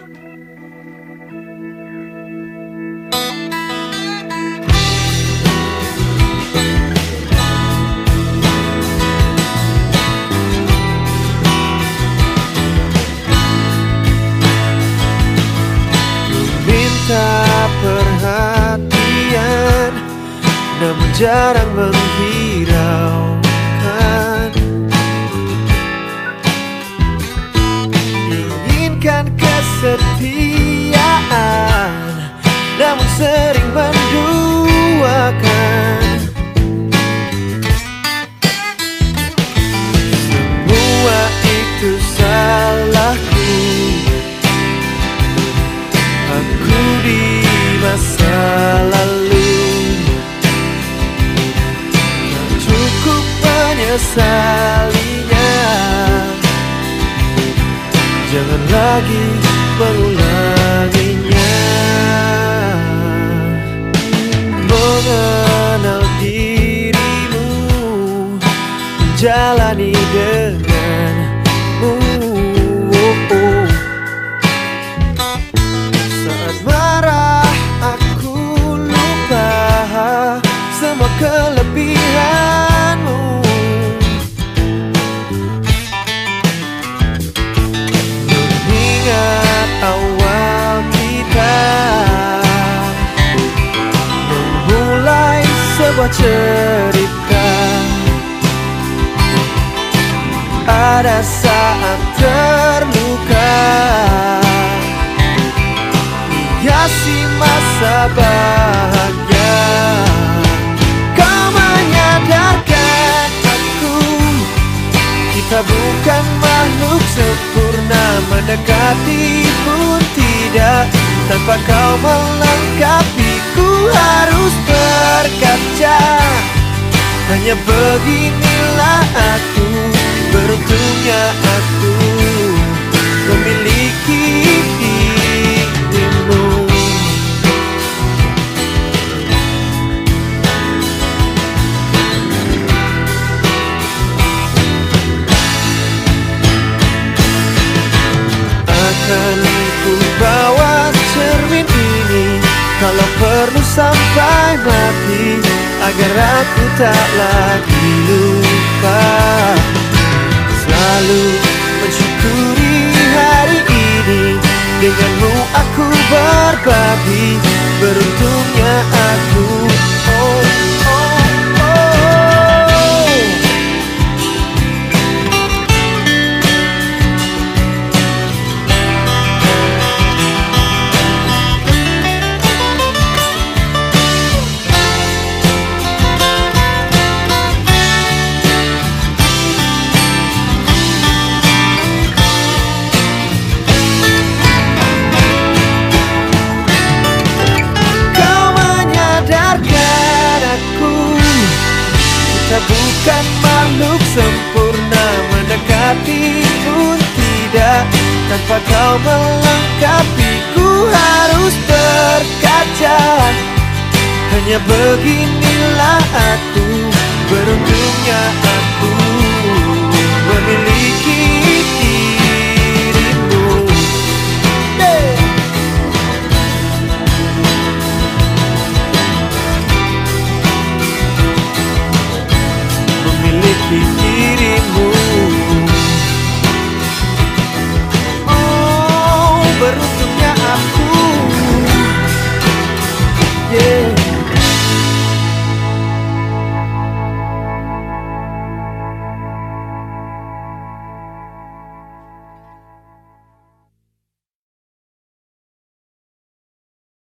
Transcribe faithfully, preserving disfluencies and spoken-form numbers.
Perhatian, namun jarang menghiraukan. Inginkan kesetiaan, namun sering menduakan. Semua itu salahku, aku di masa lalu tak cukup menyesalinya. Jangan lagi mengulanginya. Mengenal dirimu, menjalani denganmu. Saat marah aku lupa semua kelebihanmu. Mengingat awal kita memulai sebuah cerita. Ada saat terluka, hiasi masa bahagia. Kau menyadarkan aku, kita bukan makhluk sempurna. Mendekati pun tidak, tanpa kau melengkapi. Ku harus berkaca, hanya beginilah aku. Beruntungnya aku memiliki dirimu. Akan ku bawa cermin ini, kalau perlu sampai mati, agar aku tak lagi lupa. Selalu mensyukuri hari ini, denganmu aku berbagi. Beruntungnya aku, oh, oh, oh. Kita bukan makhluk sempurna. Mendekati pun tidak, tanpa kau melengkapi. Ku harus berkaca, hanya beginilah aku. Beruntungnya aku memiliki dirimu. Yeah. Memiliki dirimu. Oh, beruntungnya aku